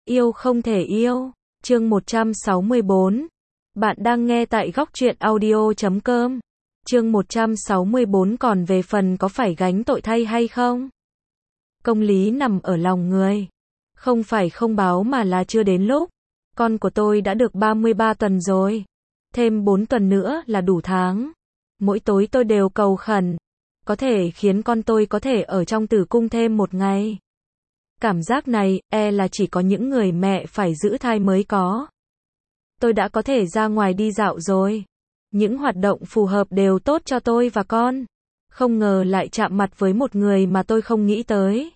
Yêu không thể yêu. Chương 164. Bạn đang nghe tại góc truyện audio.com. Chương 164 còn về phần có phải gánh tội thay hay không? Công lý nằm ở lòng người. Không phải không báo mà là chưa đến lúc. Con của tôi đã được 33 tuần rồi. Thêm 4 tuần nữa là đủ tháng. Mỗi tối tôi đều cầu khẩn. Có thể khiến con tôi có thể ở trong tử cung thêm một ngày. Cảm giác này, là chỉ có những người mẹ phải giữ thai mới có. Tôi đã có thể ra ngoài đi dạo rồi. Những hoạt động phù hợp đều tốt cho tôi và con. Không ngờ lại chạm mặt với một người mà tôi không nghĩ tới.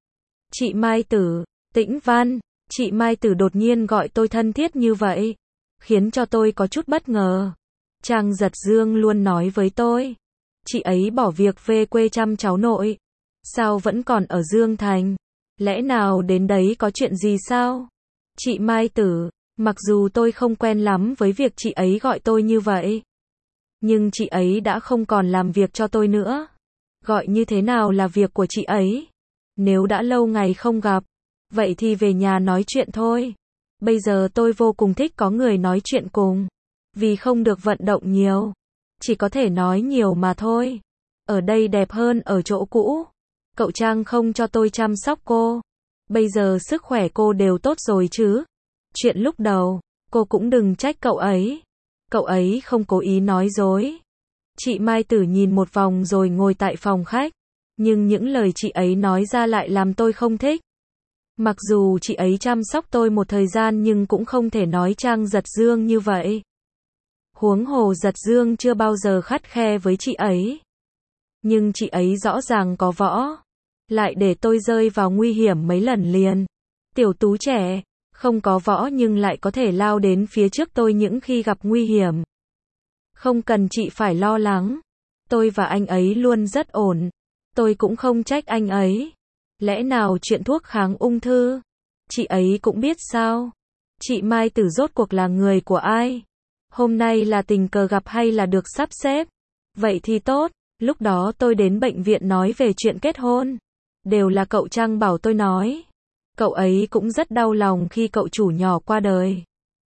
Chị Mai Tử, Tĩnh Văn, chị Mai Tử đột nhiên gọi tôi thân thiết như vậy. Khiến cho tôi có chút bất ngờ. Trang Giật Dương luôn nói với tôi. Chị ấy bỏ việc về quê chăm cháu nội. Sao vẫn còn ở Dương Thành? Lẽ nào đến đấy có chuyện gì sao? Chị Mai Tử, mặc dù tôi không quen lắm với việc chị ấy gọi tôi như vậy. Nhưng chị ấy đã không còn làm việc cho tôi nữa. Gọi như thế nào là việc của chị ấy. Nếu đã lâu ngày không gặp, vậy thì về nhà nói chuyện thôi. Bây giờ tôi vô cùng thích có người nói chuyện cùng. Vì không được vận động nhiều. Chỉ có thể nói nhiều mà thôi. Ở đây đẹp hơn ở chỗ cũ. Cậu Trang không cho tôi chăm sóc cô. Bây giờ sức khỏe cô đều tốt rồi chứ. Chuyện lúc đầu, cô cũng đừng trách cậu ấy. Cậu ấy không cố ý nói dối. Chị Mai Tử nhìn một vòng rồi ngồi tại phòng khách. Nhưng những lời chị ấy nói ra lại làm tôi không thích. Mặc dù chị ấy chăm sóc tôi một thời gian nhưng cũng không thể nói Trang Giật Dương như vậy. Huống hồ Giật Dương chưa bao giờ khắt khe với chị ấy. Nhưng chị ấy rõ ràng có võ. Lại để tôi rơi vào nguy hiểm mấy lần liền. Tiểu Tú trẻ, không có võ nhưng lại có thể lao đến phía trước tôi những khi gặp nguy hiểm. Không cần chị phải lo lắng. Tôi và anh ấy luôn rất ổn. Tôi cũng không trách anh ấy. Lẽ nào chuyện thuốc kháng ung thư? Chị ấy cũng biết sao? Chị Mai Tử rốt cuộc là người của ai? Hôm nay là tình cờ gặp hay là được sắp xếp? Vậy thì tốt. Lúc đó tôi đến bệnh viện nói về chuyện kết hôn. Đều là cậu Trang bảo tôi nói. Cậu ấy cũng rất đau lòng khi cậu chủ nhỏ qua đời.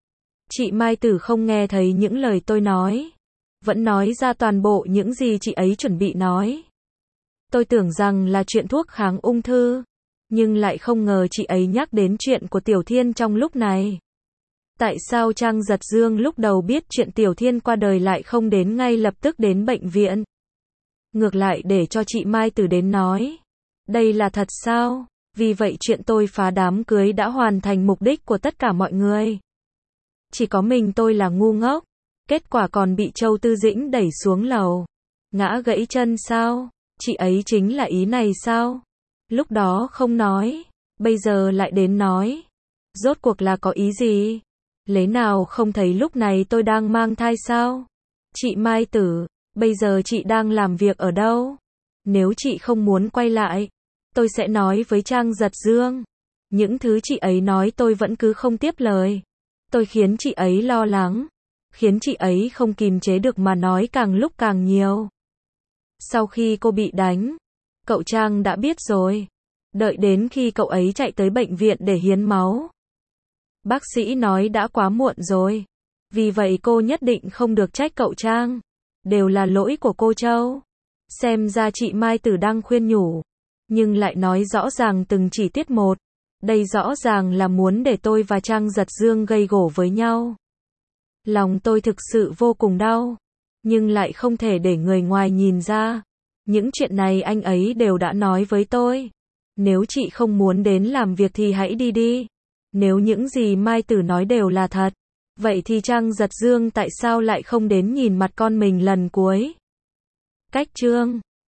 Chị Mai Tử không nghe thấy những lời tôi nói. Vẫn nói ra toàn bộ những gì chị ấy chuẩn bị nói. Tôi tưởng rằng là chuyện thuốc kháng ung thư. Nhưng lại không ngờ chị ấy nhắc đến chuyện của Tiểu Thiên trong lúc này. Tại sao Trang Giật Dương lúc đầu biết chuyện Tiểu Thiên qua đời lại không đến ngay lập tức đến bệnh viện? Ngược lại để cho chị Mai Tử đến nói. Đây là thật sao? Vì vậy chuyện tôi phá đám cưới đã hoàn thành mục đích của tất cả mọi người. Chỉ có mình tôi là ngu ngốc. Kết quả còn bị Châu Tư Dĩnh đẩy xuống lầu. Ngã gãy chân sao? Chị ấy chính là ý này sao? Lúc đó không nói. Bây giờ lại đến nói. Rốt cuộc là có ý gì? Lẽ nào không thấy lúc này tôi đang mang thai sao? Chị Mai Tử, bây giờ chị đang làm việc ở đâu? Nếu chị không muốn quay lại, tôi sẽ nói với Trang Giật Dương. Những thứ chị ấy nói tôi vẫn cứ không tiếp lời. Tôi khiến chị ấy lo lắng. Khiến chị ấy không kìm chế được mà nói càng lúc càng nhiều. Sau khi cô bị đánh, cậu Trang đã biết rồi. Đợi đến khi cậu ấy chạy tới bệnh viện để hiến máu. Bác sĩ nói đã quá muộn rồi. Vì vậy cô nhất định không được trách cậu Trang. Đều là lỗi của cô Châu. Xem ra chị Mai Tử đang khuyên nhủ. Nhưng lại nói rõ ràng từng chi tiết một. Đây rõ ràng là muốn để tôi và Trang Giật Dương gây gổ với nhau. Lòng tôi thực sự vô cùng đau. Nhưng lại không thể để người ngoài nhìn ra. Những chuyện này anh ấy đều đã nói với tôi. Nếu chị không muốn đến làm việc thì hãy đi đi. Nếu những gì Mai Tử nói đều là thật. Vậy thì Trang Giật Dương tại sao lại không đến nhìn mặt con mình lần cuối? Cách chương